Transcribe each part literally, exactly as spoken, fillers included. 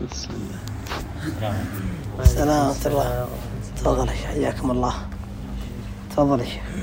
بسم الله. السلام ورحمة الله. تفضل يا شيخ، حياكم الله. تفضل يا شيخ.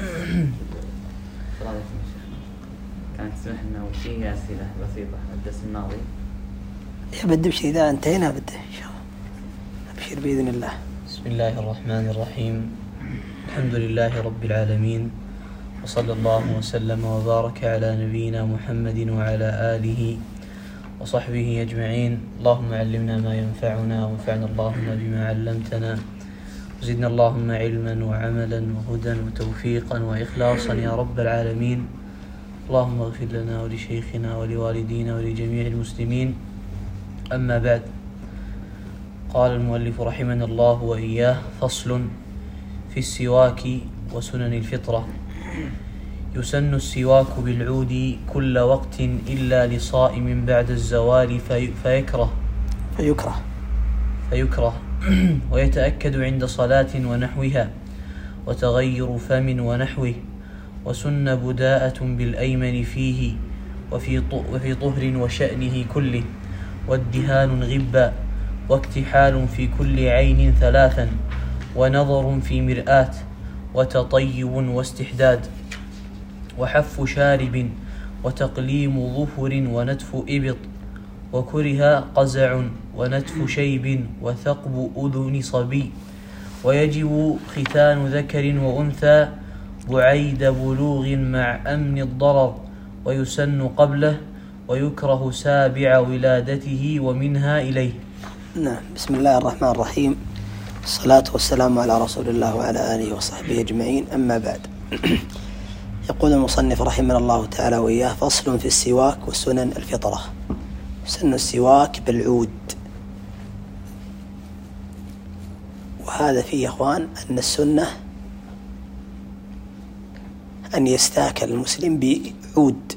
كانت تسمح لنا وفي أسئلة بسيطة الدرس الماضي. يا بدي بشيء إذا انتهينا بده إن شاء الله. أبشر بإذن الله. بسم الله الرحمن الرحيم. الحمد لله رب العالمين، وصلى الله وسلم وبارك على نبينا محمد وعلى آله وصحبه أجمعين. اللهم علمنا ما ينفعنا وانفعنا اللهم بما علمتنا، وزدنا اللهم علما وعملا وهدى وتوفيقا وإخلاصا يا رب العالمين. اللهم اغفر لنا ولشيخنا ولوالدينا ولجميع المسلمين. أما بعد، قال المؤلف رحمنا الله وإياه: فصل في السواك وسنن الفطرة. يسن السواك بالعود كل وقت إلا لصائم بعد الزوال في فيكره فيكره فيكره ويتأكد عند صلاة ونحوها وتغير فم ونحوه. وسن بداءة بالأيمن فيه وفي وفي طهر وشأنه كله، وادهان غبا، واكتحال في كل عين ثلاثا، ونظر في مرآة، وتطيب واستحداد، وحف شارب، وتقليم ظفر ونتف إبط، وكره قزع ونتف شيب، وثقب أذن صبي. ويجب ختان ذكر وأنثى بعيد بلوغ مع أمن الضرر، ويسن قبله، ويكره سابع ولادته ومنها إليه. نعم. بسم الله الرحمن الرحيم، الصلاة والسلام على رسول الله وعلى آله وصحبه أجمعين. أما بعد، يقول المصنف رحمه الله تعالى وإياه: فصل في السواك وسنن الفطرة. سن السواك بالعود، وهذا فيه يا أخوان أن السنة أن يستاك المسلم بعود،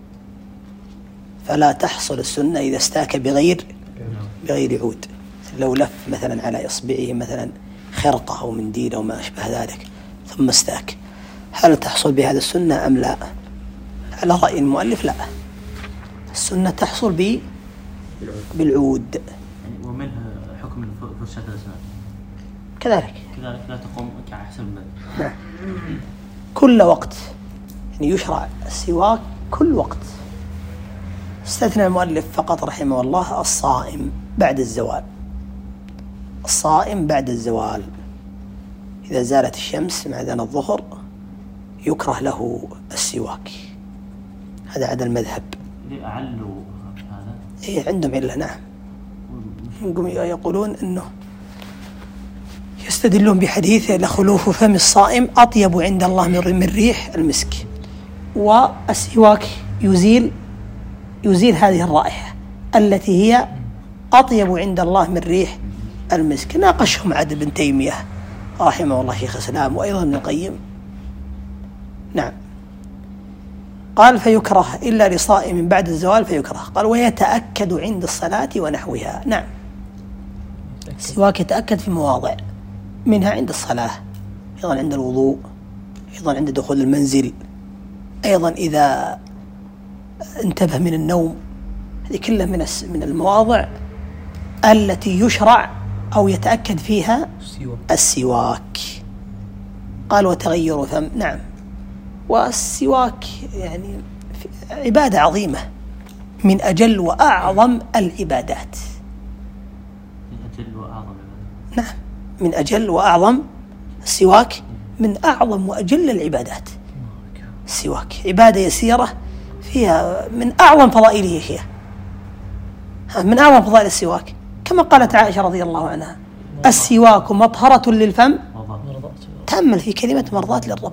فلا تحصل السنة إذا استاك بغير بغير عود. لو لف مثلا على إصبعه مثلا خرقة أو منديل أو ما أشبه ذلك ثم استاك، هل تحصل بهذا السنة أم لا؟ على رأي المؤلف لا، السنة تحصل ب بالعود. ومنها حكم فرشاة الأسنان كذلك كذلك لا تقوم كأحسن من نعم. كل وقت يعني يشرع السواك كل وقت. استثنى المؤلف فقط رحمه الله الصائم بعد الزوال. الصائم بعد الزوال إذا زالت الشمس مع أذان الظهر يكره له السواك. هذا عدا المذهب. أعلوا هذا إيه عندهم علة. نعم. يقولون أنه يستدلون بحديث: لخلوف فم الصائم أطيب عند الله من ريح المسك. والسواك يزيل يزيل هذه الرائحة التي هي أطيب عند الله من ريح المسك. ناقشهم عبد بن تيمية رحمه الله شيخ الإسلام وأيضا ابن القيم. نعم. قال: فيكره إلا لصائم بعد الزوال فيكره. قال: ويتأكد عند الصلاة ونحوها. نعم. السواك يتأكد في مواضع، منها عند الصلاة، أيضا عند الوضوء، أيضا عند دخول المنزل، أيضا إذا انتبه من النوم. هذه كلها من من المواضع التي يشرع أو يتأكد فيها السواك. قال: وتغير فم. نعم. والسواك يعني عبادة عظيمة من أجل وأعظم العبادات. من أجل وأعظم نعم، من أجل وأعظم. السواك من أعظم وأجل العبادات. السواك عبادة يسيرة فيها من أعظم فضائله، هي من أعظم فضائل السواك، كما قالت عائشة رضي الله عنها: السواك مطهرة للفم. تأمل في كلمة مرضاة للرب،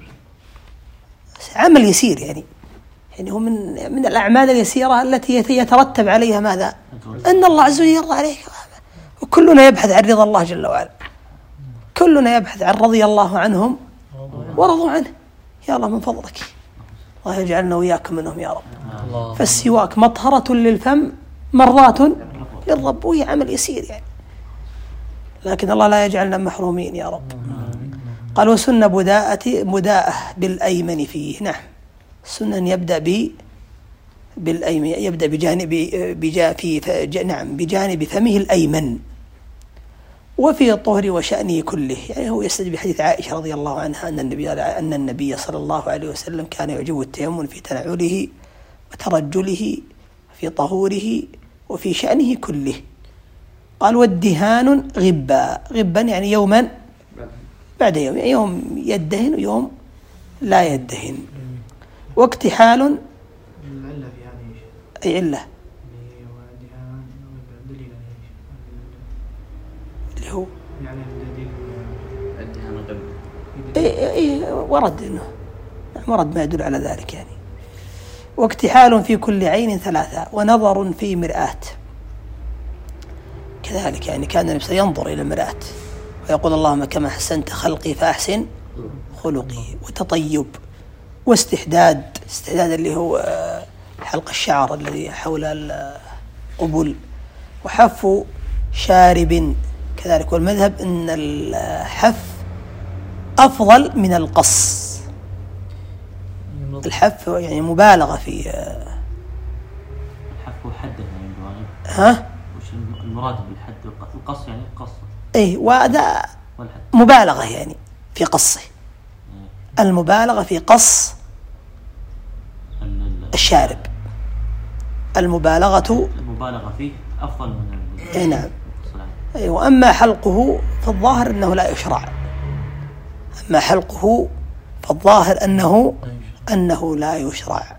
عمل يسير يعني يعني هو من من الأعمال اليسيرة التي يترتب عليها ماذا؟ أن الله عز وجل يرضى عليك. وكلنا يبحث عن رضا الله جل وعلا، كلنا يبحث عن رضي الله عنهم ورضوا عنه. يا الله من فضلك الله يجعلنا وإياكم منهم يا رب. فالسواك مطهرة للفم مرضاة للرب، وهي عمل يسير يعني، لكن الله لا يجعلنا محرومين يا رب. قال: وسن بداءة بداءة بالأيمن فيه. نعم. سنة يبدأ بالأيمن، يبدأ بجانب بجا في نعم بجانب فمه الأيمن. وفي الطهر وشأنه كله، يعني هو يستدل بحديث عائشة رضي الله عنها أن النبي أن النبي صلى الله عليه وسلم كان يعجبه التيمم في تنعله وترجله في طهوره وفي شأنه كله. قال والدهان غبا، غبا يعني يوما بعد يوم، يعني يوم يدهن ويوم لا يدهن. واكتحال العلة في هذه أي علة اللي هو يعني الدليل الدهان غب. إيه إيه ورد إنه ورد ما يدل على ذلك يعني. واكتحال في كل عين ثلاثة، ونظر في مرآة كذلك، يعني كان النبي ينظر إلى المرآة ويقول اللهم كما حسنت خلقي فأحسن خلقي. وتطيب واستحداد، استحداد اللي هو حلق الشعر الذي حول القبل. وحف شارب كذلك، والمذهب أن الحف أفضل من القص. الحف يعني مبالغة في الحف وحده يعني الواجب. ها؟ وش المراد بالحد والقص؟ القص يعني قص. إيه، وهذا مبالغة يعني في قصه، المبالغة في قص الشارب، المبالغة المبالغة فيه أفضل من إيه نعم. أي، وأما حلقه فالظاهر أنه لا يشرع، أما حلقه فالظاهر أنه أنه لا يشرع.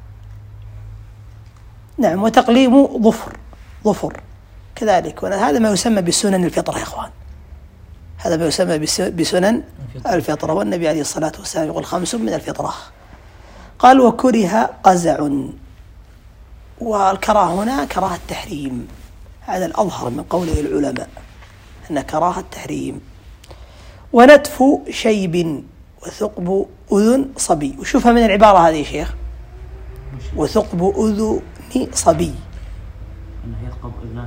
نعم. وتقليم ظفر، ظفر كذلك، وهذا ما يسمى بسنن الفطرة يا إخوان، هذا ما يسمى بسنن الفطرة. والنبي عليه الصلاة والسلام يقول خمس من الفطرة. قال وكره قزع، والكراهة هنا كراهة التحريم، هذا الأظهر من قوله العلماء أن كراهة التحريم. ونتف شيب وثقب أذن صبي. وشوفها من العبارة هذه يا شيخ، وثقب أذن صبي، أنه يثقب أذنه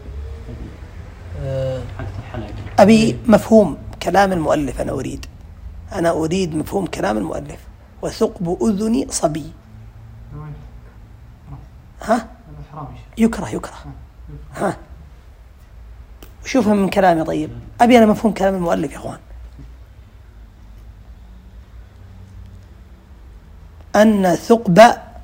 حق الحلق. أبي مفهوم كلام المؤلف، أنا أريد أنا أريد مفهوم كلام المؤلف. وثقب أذن صبي، ها يكره يكره ها وشوفها من كلامي. طيب أبي أنا مفهوم كلام المؤلف يا أخوان. أن ثقب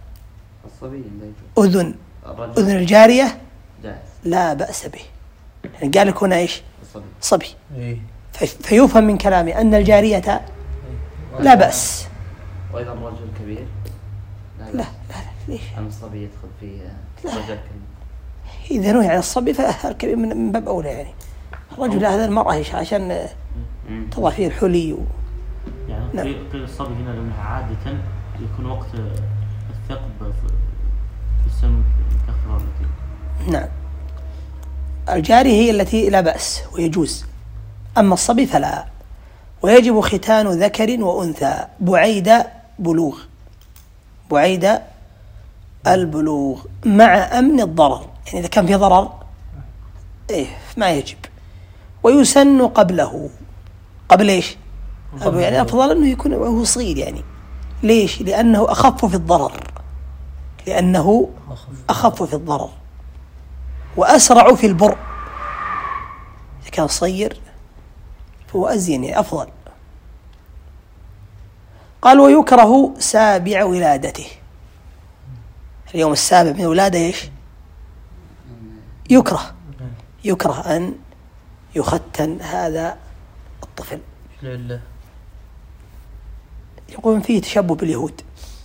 أذن أذن الجارية لا بأس به، يعني قال لك هنا إيش؟ صبي. فيفهم من كلامي أن الجارية لا بأس. وإذا الرجل كبير لا لا لا, لا. ليش؟ أن الصبي يدخل فيه رجل. إذا نهي عن الصبي فالكبير من باب أولى، يعني الرجل هذا المرأة عشان تضع فيه الحلي و... يعني نعم. قيل الصبي هنا لأنها عادة يكون وقت الثقب في السن كثرة. نعم. الجارية هي التي لا بأس ويجوز، أما الصبي فلا. ويجب ختان ذكر وأنثى بعيد بلوغ، بعيد البلوغ مع أمن الضرر، يعني إذا كان في ضرر إيه ما يجب. ويسن قبله، قبل إيش؟ يعني أفضل أنه يكون وهو صغير، يعني ليش؟ لأنه أخف في الضرر، لأنه أخف في الضرر وأسرع في البر. إذا كان صغير فهو أزين، يعني أفضل. قال ويكره سابع ولادته، اليوم السابع من ولادة إيش؟ يكره يكره أن يختن هذا الطفل. يقولون فيه تشبه باليهود،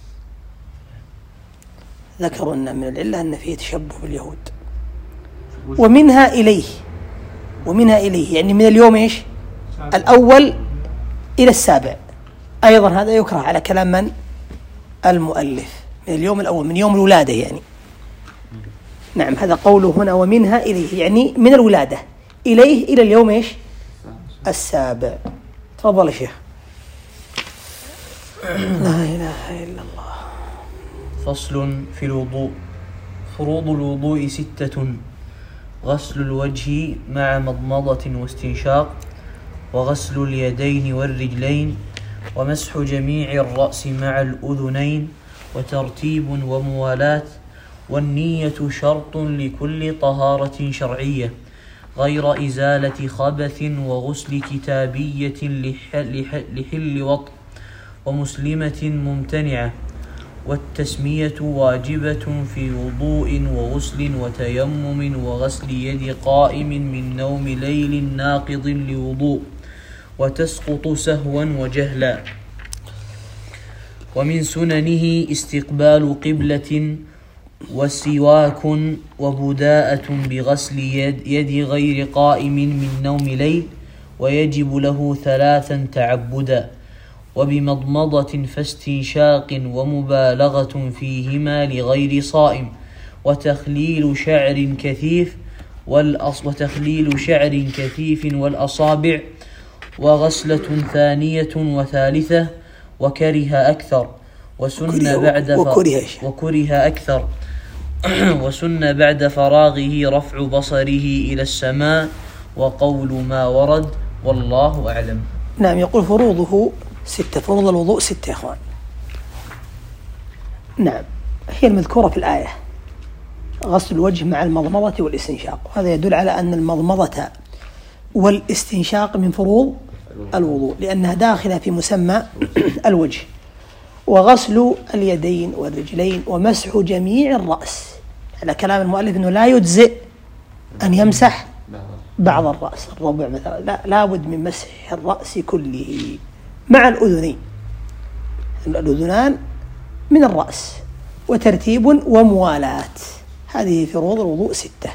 ذكروا أن من العلة أن فيه تشبه باليهود. ومنها إليه، ومنها إليه يعني من اليوم إيش؟ الأول إلى السابع، أيضا هذا يكره على كلام من؟ المؤلف، من اليوم الأول من يوم الولادة يعني. نعم، هذا قوله هنا ومنها إليه، يعني من الولادة إليه إلى اليوم إيش؟ السابع. تفضل يا شيخ. لا إله إلا الله. فصل في الوضوء. فروض الوضوء ستة: غسل الوجه مع مضمضة واستنشاق، وغسل اليدين والرجلين، ومسح جميع الرأس مع الأذنين، وترتيب وموالاة، والنية شرط لكل طهارة شرعية غير إزالة خبث وغسل كتابية لحل, لحل وطء ومسلمة ممتنعة. والتسمية واجبة في وضوء وغسل وتيمم وغسل يد قائم من نوم ليل ناقض لوضوء، وتسقط سهوا وجهلا. ومن سننه استقبال قبلة وسواك وبداءة بغسل يد, يد غير قائم من نوم ليل، ويجب له ثلاثا تعبدا، وبمضمضة فاستنشاق ومبالغة فيهما لغير صائم، وتخليل شعر كثيف والأص وتخليل شعر كثيف والأصابع، وغسلة ثانية وثالثة، وكره أكثر وسن بعد وكره, وكره أكثر وسن بعد فراغه رفع بصره إلى السماء، وقول ما ورد والله أعلم. نعم. يقول فروضه ستة، فروض الوضوء ستة يا إخوان. نعم، هي المذكورة في الآية: غسل الوجه مع المضمضة والاستنشاق. هذا يدل على أن المضمضة والاستنشاق من فروض الوضوء لأنها داخلة في مسمى الوجه. وغسل اليدين والرجلين ومسح جميع الرأس، على كلام المؤلف أنه لا يجزئ أن يمسح بعض الرأس، الربع مثلا، لا، لابد من مسح الرأس كله مع الأذنين، الأذنان من الرأس، وترتيب وموالاة. هذه فروض الوضوء ستة.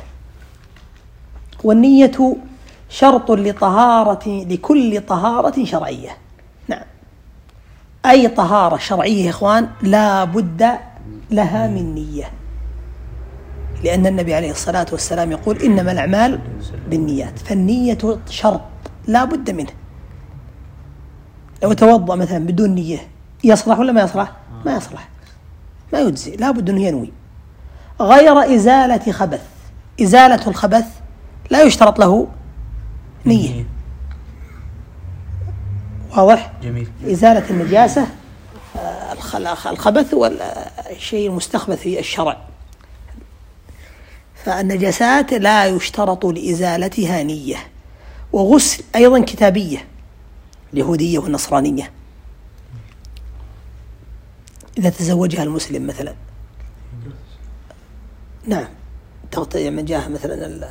والنية شرط لطهارة لكل طهارة شرعية. نعم، أي طهارة شرعية يا إخوان لا بد لها من نية، لأن النبي عليه الصلاة والسلام يقول إنما الأعمال بالنيات، فالنية شرط لا بد منه. لو توضأ مثلا بدون نية يصلح ولا ما يصلح؟ ما يصلح، ما يجزي، لا بد أنه ينوي. غير إزالة خبث، إزالة الخبث لا يشترط له نية. واضح؟ جميل. إزالة النجاسة الخبث والشيء المستخبث في الشرع، فالنجاسات لا يشترط لإزالتها نية. وغسل أيضا كتابية، اليهودية والنصرانية، إذا تزوجها المسلم مثلا، نعم، تغطية من جاه مثلا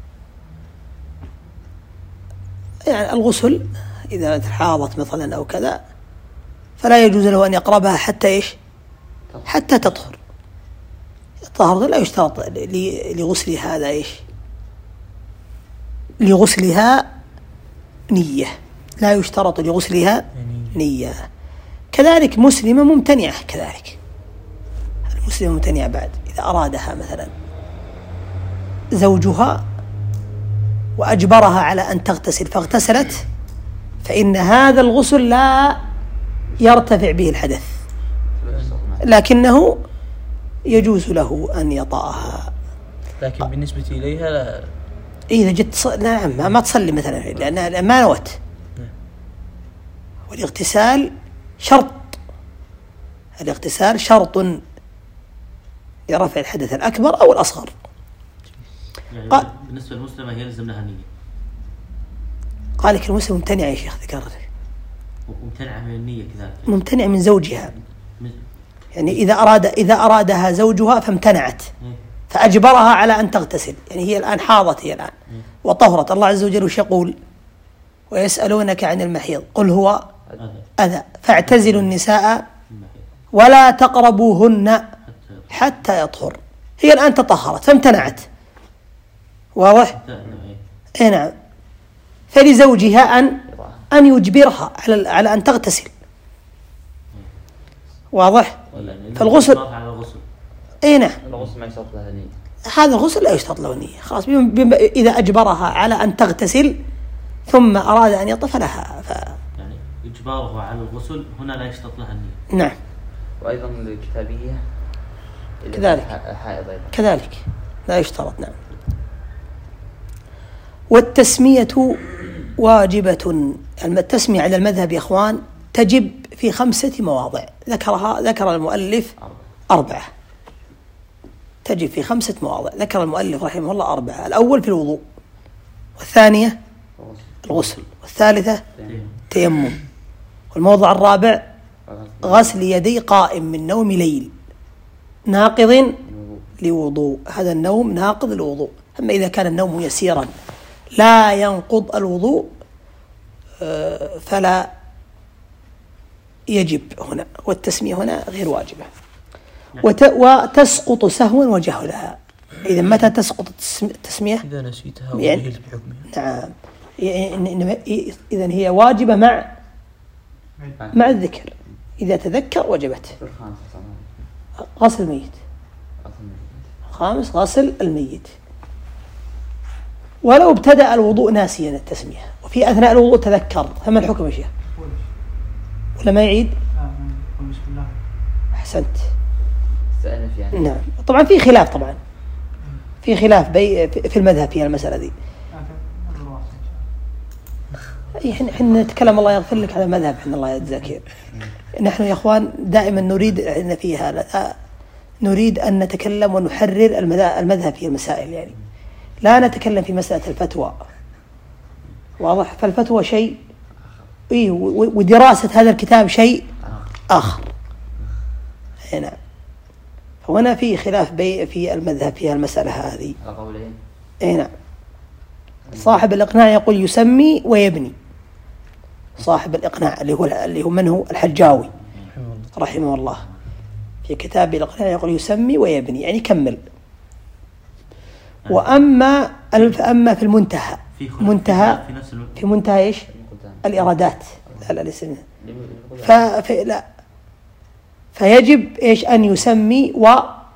يعني الغسل إذا حاضت مثلا أو كذا، فلا يجوز له أن يقربها حتى إيش؟ حتى تطهر. الطهر لا يشترط لغسل هذا إيش؟ لغسلها نية، لا يشترط لغسلها نية. كذلك مسلمة ممتنعة، كذلك المسلمة ممتنعة بعد إذا أرادها مثلا زوجها وأجبرها على أن تغتسل فاغتسلت، فإن هذا الغسل لا يرتفع به الحدث، لكنه يجوز له أن يطأها. لكن بالنسبة إليها لا، إذا جت ص... نعم ما تصلي مثلا لأنها ما نوت. والاغتسال شرط، الاغتسال شرط لرفع الحدث الأكبر أو الأصغر. يعني قال بالنسبة للمسلمة يلزم لها نية. قال لك المسلم ممتنع يا شيخ، ذكرت ممتنع من النية كذلك، ممتنع من زوجها، يعني إذا أراد إذا أرادها زوجها فامتنعت فأجبرها على أن تغتسل، يعني هي الآن حاضت هي الآن وطهرت. الله عز وجل وش يقول؟ ويسألونك عن المحيض قل هو أذى فاعتزلوا النساء ولا تقربوهن حتى يطهر. هي الآن تطهرت فامتنعت، واضح؟ إيه نعم. فلزوجها أن أن يجبرها على على أن تغتسل، واضح؟ فالغسل إيه نعم، الغسل ما يشترط له نية، هذا الغسل لا يشترط له نية خلاص. إذا أجبرها على أن تغتسل ثم أراد أن يطف لها ف... يعني إجباره على الغسل هنا لا يشترط لها النية. نعم. وأيضا الكتابية كذلك حائض أيضا كذلك لا يشترط. نعم. والتسمية واجبة، التسمية على المذهب يا إخوان تجب في خمسة مواضع ذكرها ذكر المؤلف أربعة. تجب في خمسة مواضع. ذكر المؤلف رحمه الله أربعة. الأول في الوضوء، والثانية الغسل، والثالثة تيمم، والموضع الرابع غسل يدي قائم من نوم ليل ناقض لوضوء. هذا النوم ناقض الوضوء. أما إذا كان النوم يسيرا لا ينقض الوضوء فلا يجب هنا، والتسمية هنا غير واجبة. وتسقط سهوا وجهلها. إذا متى تسقط التسمية؟ إذا نسيتها يعني وجهلت بحكمها. نعم، إذن هي واجبة مع مع الذكر. إذا تذكر وجبت. غسل الميت. خامس غسل الميت. ولو ابتدأ الوضوء ناسيا التسمية وفي أثناء الوضوء تذكر، فما الحكم يا شيخ؟ ولا ما يعيد؟ بسم الله. أحسنت. استأنف يعني. نعم. طبعا في خلاف، طبعا في خلاف بي في المذهب في المسألة دي. احنا احنا نتكلم الله يغفر لك على المذهب، احنا الله يجزاك خير. نحن يا اخوان دائما نريد ان في هذا نريد ان نتكلم ونحرر المذهب في المسائل، يعني لا نتكلم في مسألة الفتوى. واضح؟ فالفتوى شيء ايه، ودراسة هذا الكتاب شيء آخر. هنا فهنا في خلاف بي في المذهب في المسألة هذه. قولين. هنا صاحب الإقناع يقول يسمي ويبني. صاحب الإقناع اللي هو اللي هو من هو؟ الحجاوي رحمه الله في كتاب الإقناع يقول يسمي ويبني، يعني كمل. وأما أما في المنتهى، منتهى في منتهى إيش؟ الإرادات. لا لا لسه فلا فيجب إيش؟ أن يسمي و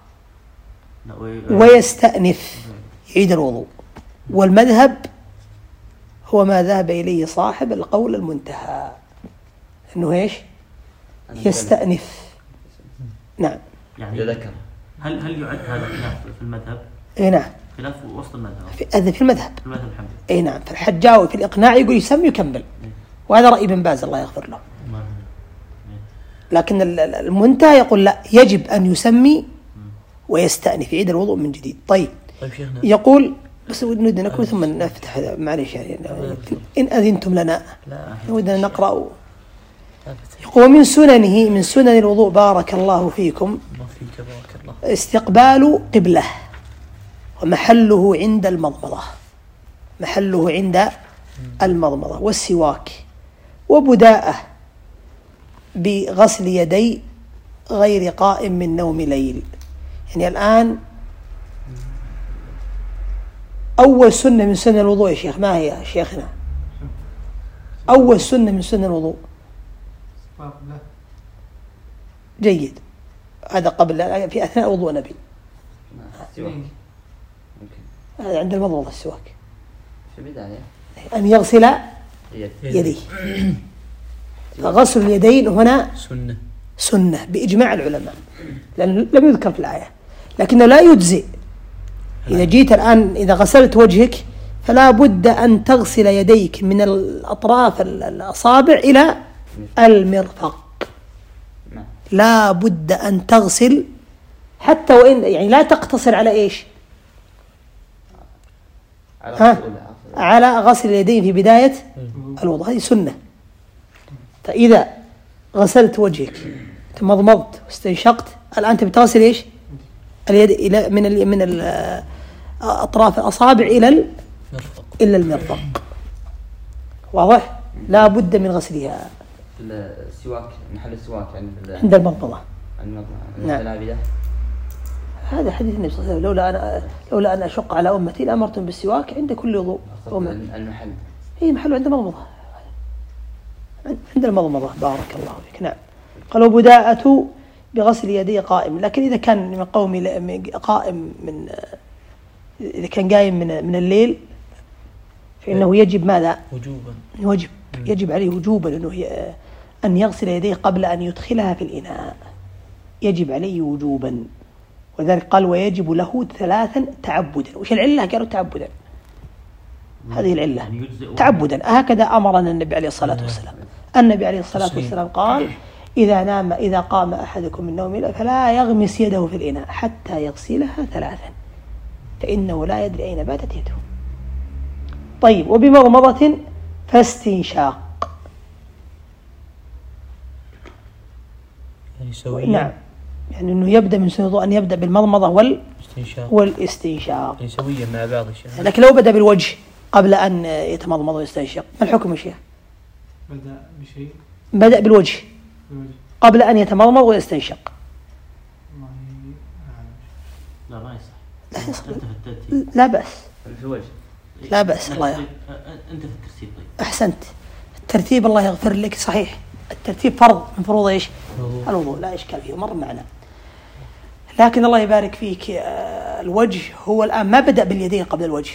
ويستأنف، يعيد الوضوء. والمذهب هو ما ذهب إليه صاحب القول المنتهى، أنه إيش؟ يستأنف. نعم. يعني ذكر. هل هل يعد هذا خلاف في المذهب؟ إيه نعم. خلاف وسط المذهب. هذا في المذهب. في المذهب الحمد. إيه نعم. فالحجاوي في الإقناع يقول يسمي ويكمل، وهذا رأي ابن باز الله يغفر له. لكن المنتهى يقول لا، يجب أن يسمي ويستأنف، يعيد الوضوء من جديد. طيب. طيب شيخنا. يقول بس ودنا نكمل ثم نفتح هذا، معليش يعني إن أذنتم لنا ودنا نقرأ. يقول من سننه، من سنن الوضوء بارك الله فيكم استقبال قبلة، ومحله عند المضمضة، محله عند المضمضة، والسواك، وبداءة بغسل يدي غير قائم من نوم ليل. يعني الآن أول سنة من سنة الوضوء يا شيخ ما هي يا شيخنا؟ أول سنة من سنة الوضوء. جيد. هذا قبل في أثناء وضوء نبي. هذا عند المضمضة السواك. في البداية. أن يغسل يديه. فغسل اليدين هنا سنة سنة بإجماع العلماء، لأنه لم يذكر في الآية، لكنه لا يجزئ. إذا جيت الآن إذا غسلت وجهك فلا بد أن تغسل يديك من الأطراف الأصابع إلى المرفق، لا بد أن تغسل حتى وإن يعني لا تقتصر على إيش؟ ها؟ على غسل اليدين في بداية الوضوء، هذه سنة. فإذا غسلت وجهك تمضمضت واستنشقت، الآن تبي تغسل إيش؟ اليد إلى من ال من ال أطراف الأصابع إلى المرفق، إلى المرفق. واضح؟ لا بد من غسلها. السواك، محل السواك يعني عند المضمضة. عند المضمضة. نعم. هذا حديث النبي صلى الله عليه وسلم، لولا أنا لولا أن أشق على أمتي لأمرتم بالسواك عند كل وضوء. المحل. هي محله عند المضمضة. عند المضمضة بارك الله فيك. نعم. قالوا بداءة بغسل يديه قائم، لكن إذا كان من قوم قائم من إذا كان قايم من من الليل فإنه يجب ماذا؟ وجوبا. وجب يجب عليه وجوبا أنه أن يغسل يديه قبل أن يدخلها في الإناء، يجب عليه وجوبا. وذلك قال ويجب له ثلاثا تعبدا. وش العلة؟ قالوا تعبدا، هذه العلة تعبدا. هكذا أمرنا النبي عليه الصلاة والسلام. النبي عليه الصلاة والسلام قال إذا نام إذا قام أحدكم من نومه فلا يغمس يده في الإناء حتى يغسلها ثلاثا فإنه لا يدري أين باتت يده. طيب وبمضمضة فاستنشاق. يعني سويا. نعم يعني أنه يبدأ من سنة أن يبدأ بالمضمضة والاستنشاق والاستنشاق يعني سويا مع بعض الشيء. لكن لو بدأ بالوجه قبل أن يتمضمض ويستنشق ما الحكم يا شيخ؟ بدأ بشيء بدأ بالوجه قبل أن يتمضمض ويستنشق. لا ما يصح. لا يصح. أنت في الترتيب. لا بأس. في الوجه. لا بأس الله يغفر. أنت في الترتيب. طيب. أحسنت. الترتيب الله يغفر لك صحيح. الترتيب فرض من فروض إيش؟ الوضوء لا إشكال فيه مر معنا. لكن الله يبارك فيك الوجه هو الآن ما بدأ باليدين قبل الوجه.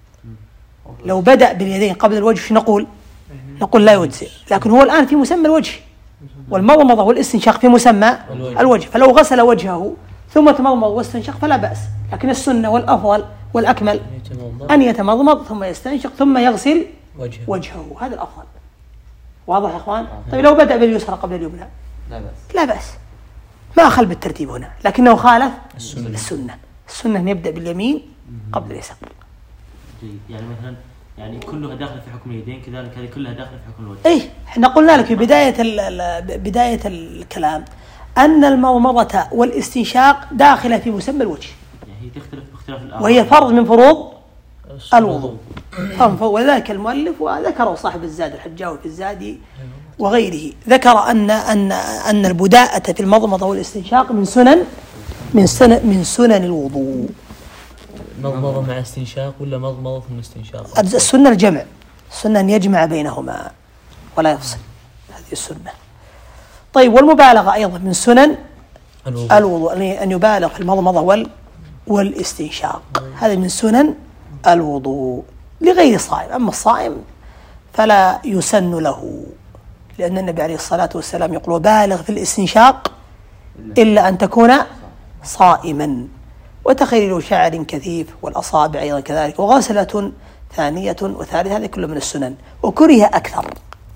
لو بدأ باليدين قبل الوجه شو نقول؟ نقول لا يجزئ. لكن هو الآن في مسمى الوجه والمضمضة والاستنشاق في مسمى الوجه فلو غسل وجهه ثم تمضمض واستنشق فلا بأس. لكن السنة والأفضل والأكمل أن يتمضمض ثم يستنشق ثم يغسل وجهه, وجهه. هذا الأفضل. واضح يا أخوان؟ طيب لو بدأ باليسرى قبل اليمنى لا بأس. لا بأس ما أخل بالترتيب هنا لكنه خالف السنة. السنة السنة أن يبدأ باليمين قبل اليسار. جيد. يعني مثلا يعني كلها داخل في حكم اليدين كذلك هذه كلها داخل في حكم الوجه. إيه إحنا قلنا لك في بداية بداية الكلام أن المضمضة والاستنشاق داخلة في مسمى الوجه. يعني هي تختلف باختلاف الآخر. وهي فرض من فروض الوضوء. ولذلك المؤلف وذكره صاحب الزاد الحجاوي في الزاد وغيره ذكر أن أن أن البداءة في المضمضة والاستنشاق من سنن من سنن من سنن الوضوء. مضمضة مع استنشاق ولا مضمضة ثم استنشاق؟ السنة الجمع. السنة أن يجمع بينهما ولا يفصل. هذه السنة. طيب والمبالغة أيضا من سنن الوضوء, الوضوء. أن يبالغ في المضمضة وال والاستنشاق. هذا من سنن الوضوء لغير الصائم. أما الصائم فلا يسن له لأن النبي عليه الصلاة والسلام يقول وبالغ في الاستنشاق إلا أن تكون صائما وتخيل شعر كثيف والأصابع أيضا كذلك وغسلة ثانية وثالثة هذه كله من السنن. وكره أكثر.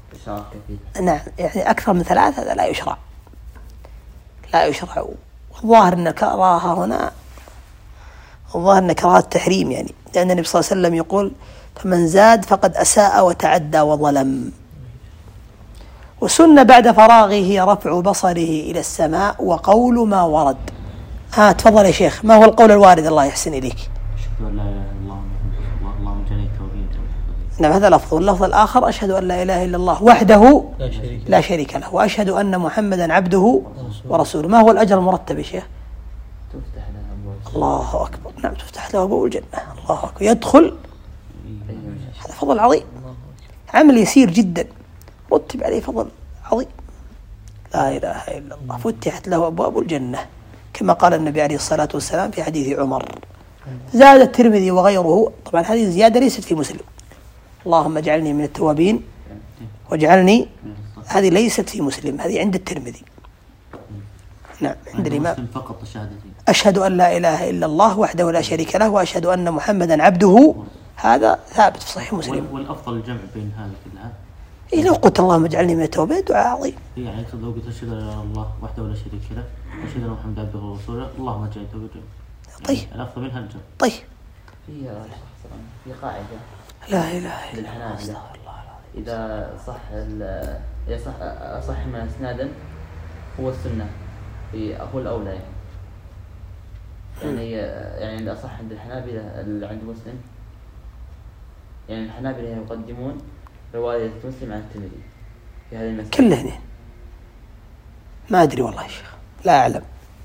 نعم يعني أكثر من ثلاثة هذا لا يشرع لا يشرع. والظاهر أن الكراهة هنا الظاهر أن كراهة التحريم يعني لأن النبي صلى الله عليه وسلم يقول فمن زاد فقد أساء وتعدى وظلم. وسن بعد فراغه رفع بصره إلى السماء وقول ما ورد. ها تفضل يا شيخ ما هو القول الوارد الله يحسن إليك؟ أشهد أن لا إله إلا الله اللهم جل التوحيد. نعم هذا لفظ. واللفظ الآخر أشهد أن لا إله إلا الله وحده لا شريك, لا شريك له وأشهد أن محمدا عبده ورسوله. ما هو الأجر المرتب يا شيخ؟ تفتح له أبواب. الله أكبر. نعم تفتح له أبواب الجنة. الله أكبر يدخل. هذا فضل عظيم عمل يسير جدا رتب عليه فضل عظيم. لا إله إلا الله فتحت له أبواب الجنة كما قال النبي عليه الصلاة والسلام في حديث عمر. زاد الترمذي وغيره. طبعا هذه الزيادة ليست في مسلم. اللهم اجعلني من التوابين واجعلني. هذه ليست في مسلم هذه عند الترمذي. نعم عند الإمام فقط الشهادتين. أشهد أن لا إله إلا الله وحده لا شريك له وأشهد أن محمدا عبده. هذا ثابت في صحيح مسلم. والأفضل الجمع بين هذه كلها. إيه لو قلت اللهم اجعلني من التوابين دعاء عظيم. يعني لو قلت أشهد أن لا إله إلا الله وحده لا شريك له وأشهد أن محمدا عبده ورسوله اللهم اجعلني من التوابين. طيب الأفضل منها الجمع. طيب في في قاعدة لا إله إلا الله إذا صح إذا صح أصح ما إسنادا هو السنة في هو الأولى يعني يعني يعني عند أصح عند الحنابلة اللي عند مسلم يعني الحنابلة يقدمون رواية مسلم عن الترمذي في هذه المسألة كلهن ما أدري والله يا شيخ لا أعلم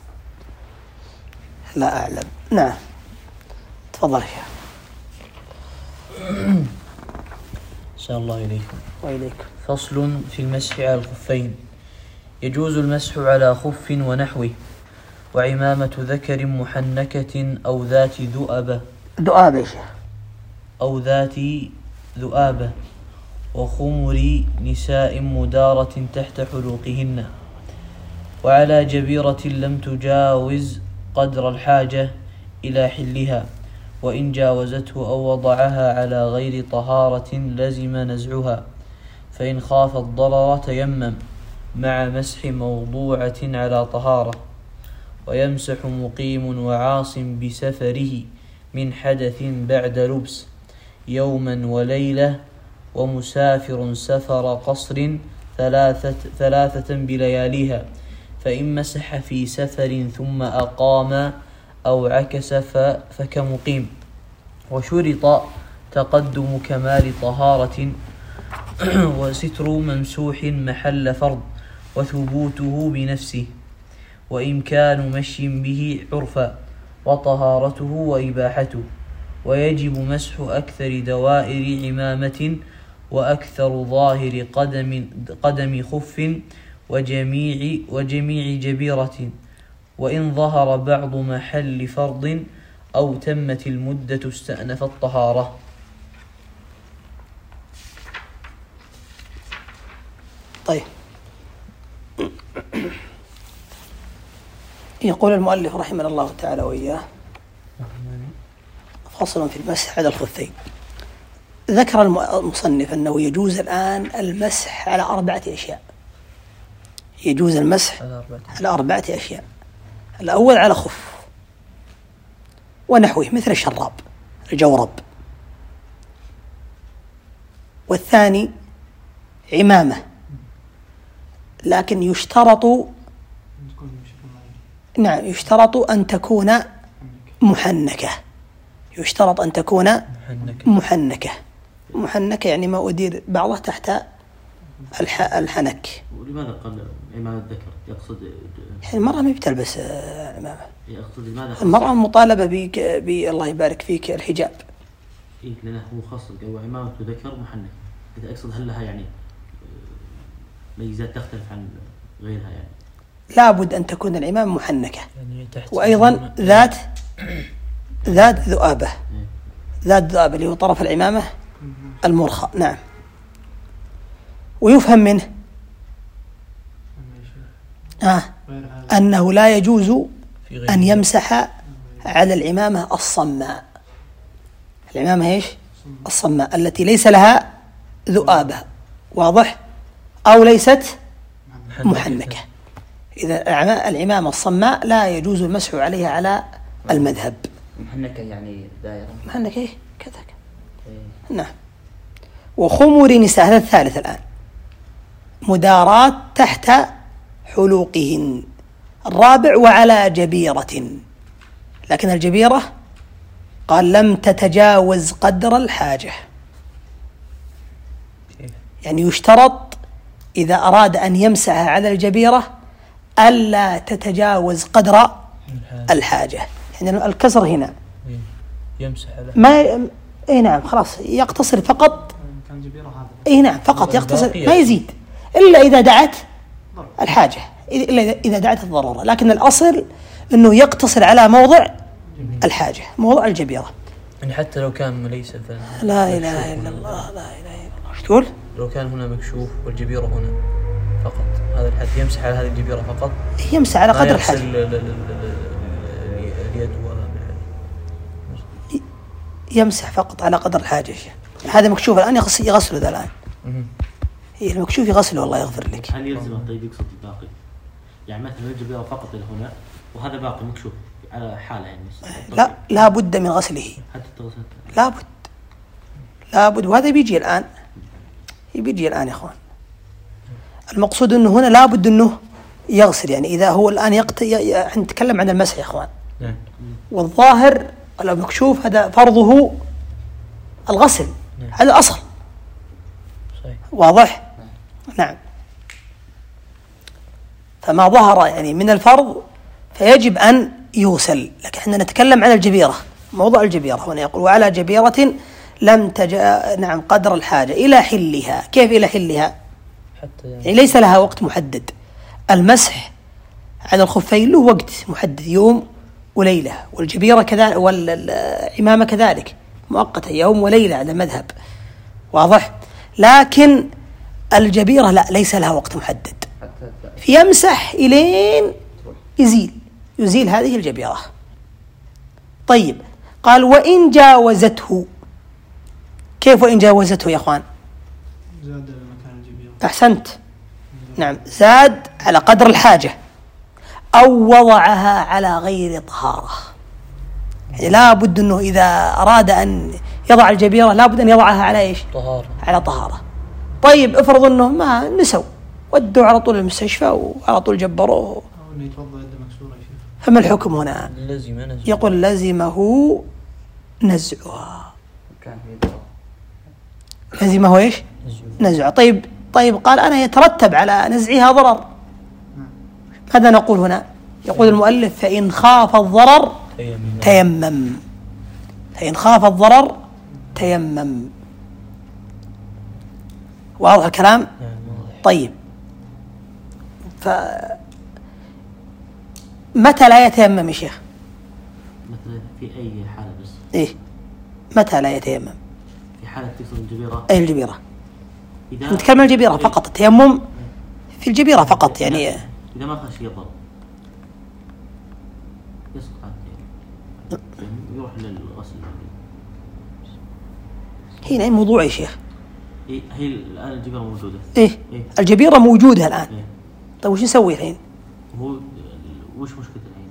لا أعلم. نعم تفضل يا شيخ. شاء الله إليكم وإليكم. فصل في المسح على الخفين. يجوز المسح على خف ونحوه وعمامة ذكر محنكة أو ذات ذؤبة ذؤابة يا شيخ أو ذات ذؤابة وخمر نساء مدارة تحت حلوقهن وعلى جبيرة لم تجاوز قدر الحاجة إلى حلها وإن جاوزته أو وضعها على غير طهارة لزم نزعها فإن خاف الضرر تيمم مع مسح موضوعة على طهارة. ويمسح مقيم وعاص بسفره من حدث بعد لبس يوما وليلة، ومسافر سفر قصر ثلاثة, ثلاثة بلياليها، فإن مسح في سفر ثم أقام أو عكس فكمقيم. وشرط تقدم كمال طهارة وستر ممسوح محل فرض وثبوته بنفسه، وإمكان مشي به عرفا، وطهارته وإباحته. ويجب مسح أكثر دوائر عمامة وأكثر ظاهر قدم, قدم خف وجميع, وجميع جبيرة، وإن ظهر بعض محل فرض أو تمت المدة استأنف الطهارة. طيب، يقول المؤلف رحمه الله تعالى وإياه: فصل في المسح على الخفين. ذكر المصنف أنه يجوز الآن المسح على أربعة أشياء. يجوز المسح على أربعة أشياء. الأول على خف ونحوه مثل الشراب الجورب، والثاني عمامة، لكن يشترط نعم يشترط أن تكون محنكة يشترط أن تكون محنكة محنكة يعني ما أدير بعضها تحت الح... الحنك. ولماذا قال عمامة الذكر؟ يقصد يعني المرأة ما بتلبس عمامة. يقصد لماذا المرأة مطالبة بك ب... الله يبارك فيك الحجاب. إيه، لأنه هو خاص قال عمامة ذكر محنك. إذا أقصد هل لها يعني ميزات تختلف عن غيرها؟ يعني لابد أن تكون العمامة محنكة، وأيضا ذات ذات ذؤابة ذات ذؤابة اللي هو طرف العمامة المرخى. نعم. ويفهم منه آه أنه لا يجوز أن يمسح على العمامة الصماء. العمامة إيش؟ الصماء التي ليس لها ذؤابة، واضح؟ أو ليست محنكة. إذا العمامة الصماء لا يجوز المسح عليها على المذهب. محنكة يعني دائرة. محنكة إيه؟ كذا كذا. نعم. وخمر نساء، هذا الثالث الآن، مدارات تحت حلوقهن. الرابع وعلى جبيرة، لكن الجبيرة قال لم تتجاوز قدر الحاجة. يعني يشترط إذا أراد أن يمسح على الجبيرة ألا تتجاوز قدر الحاجة. يعني الكسر هنا يمسح على ما اي نعم خلاص يقتصر فقط. اي نعم فقط يقتصر، ما يزيد إلا إذا دعت الحاجة، إلا إذا دعت الضرورة. لكن الأصل أنه يقتصر على موضع الحاجة، موضع الجبيرة. يعني حتى لو كان ليس لا إله إلا الله، لا إله إلا الله. ايش تقول؟ لو كان هنا مكشوف والجبيرة هنا فقط، هذا الحد يمسح على هذه الجبيرة فقط، يمسح على قدر الحاجة. اليد يمسح فقط على قدر الحاجة. هذا مكشوف الآن يغسله ذا الآن. هي المكشوف يغسله، الله يغفر لك. هل يلزم الطيب يقصد الباقي؟ يعني مثلا الجبيرة فقط إلى هنا وهذا باقي مكشوف على حالة يعني. لا لا بد من غسله، حتى التغسل لا بد لا بد. وهذا بيجي الآن بيجي الآن يا أخوان. المقصود أنه هنا لا بد أنه يغسل. يعني إذا هو الآن يقت... ي... نتكلم عن المسح يا أخوان. والظاهر المكشوف هذا فرضه الغسل، هذا الأصل. واضح؟ نعم. فما ظهر يعني من الفرض فيجب أن يغسل. لكن احنا نتكلم عن الجبيرة، موضوع الجبيرة هنا. يقول وعلى جبيرة لم تجا نعم قدر الحاجة إلى حلها. كيف إلى حلها؟ حتى يعني ليس لها وقت محدد. المسح على الخفين له وقت محدد، يوم وليلة، والجبيرة كذلك، والعمامة كذلك مؤقتة يوم وليلة على المذهب. واضح؟ لكن الجبيرة لا، ليس لها وقت محدد، فيمسح إلين يزيل يزيل هذه الجبيرة. طيب، قال وإن جاوزته. كيف وإن جاوزته يا أخوان؟ زاد مكان الجبيرة. أحسنت. نعم زاد على قدر الحاجة أو وضعها على غير طهارة. يعني لا بد أنه إذا أراد أن يضع الجبيرة لا بد أن يضعها على إيش؟ طهارة. على طهارة. طيب افرض أنه ما نسوا ودوا على طول المستشفى وعلى طول جبروه، أو إنه يتوضأ يده مكسورة يا شيخ. فما الحكم هنا؟ لازم نزع. يقول لزمه نزعها. كان في لزمه إيش؟ نزعها. طيب طيب قال أنا يترتب على نزعها ضرر، ماذا نقول هنا؟ يقول المؤلف فإن خاف الضرر تيمم. فإن خاف الضرر تيمم. واضح الكلام؟ طيب ف متى لا يتيمم يا شيخ؟ مثلا في أي حالة بس. إيه متى لا يتيمم؟ في حالة تكسر الجبيرة. أي الجبيرة؟ إذا نتكلم الجبيرة فقط، التيمم في الجبيرة فقط يعني. إذا ما خشي الضرر يسقط عن التيمم، يروح للغسل. هنا موضوع يا شيخ. إيه هي الآن الجبيرة موجودة. إيه, إيه؟ الجبيرة موجودة الآن. إيه؟ طيب وش نسوي الحين؟ هو وش مشكلة الحين؟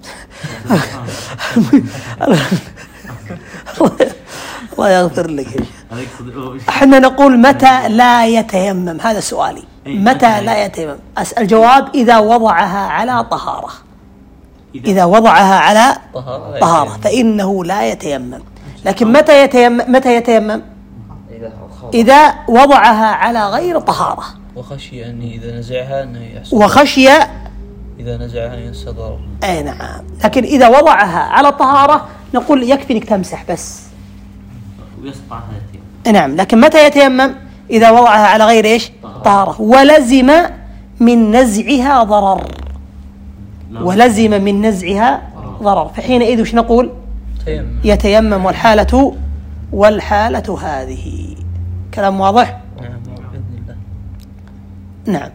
الله يغفر لك يا شيخ. أنا أقصد احنا نقول متى لا يتيمم، هذا سؤالي. متى لا يتيمم؟ أسأل الجواب إذا وضعها على طهارة. إذا وضعها على طهارة, طهارة فإنه لا يتيمم. لكن متى يتيمم؟ متى يتيمم؟ إذا خاف. إذا وضعها على غير طهارة وخشي أن إذا نزعها أنه يحصل. وخشي إذا نزعها يحصل ضرر. أي نعم. لكن إذا وضعها على طهارة نقول يكفي إنك تمسح بس. ويسقط عنها التيمم. نعم. لكن متى يتيمم؟ إذا وضعها على غير إيش؟ طهارة. ولزم من نزعها ضرر. ولزم من نزعها ضرر، فحينئذ وش نقول؟ تيمم. يتيمم. والحالة والحالة هذه. كلام واضح؟ نعم بإذن الله. نعم.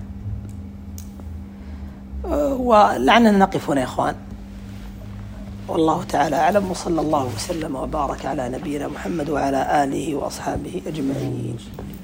ولعلنا نقف هنا يا إخوان، والله تعالى أعلم، وصلى الله وسلم وبارك على نبينا محمد وعلى آله وأصحابه أجمعين.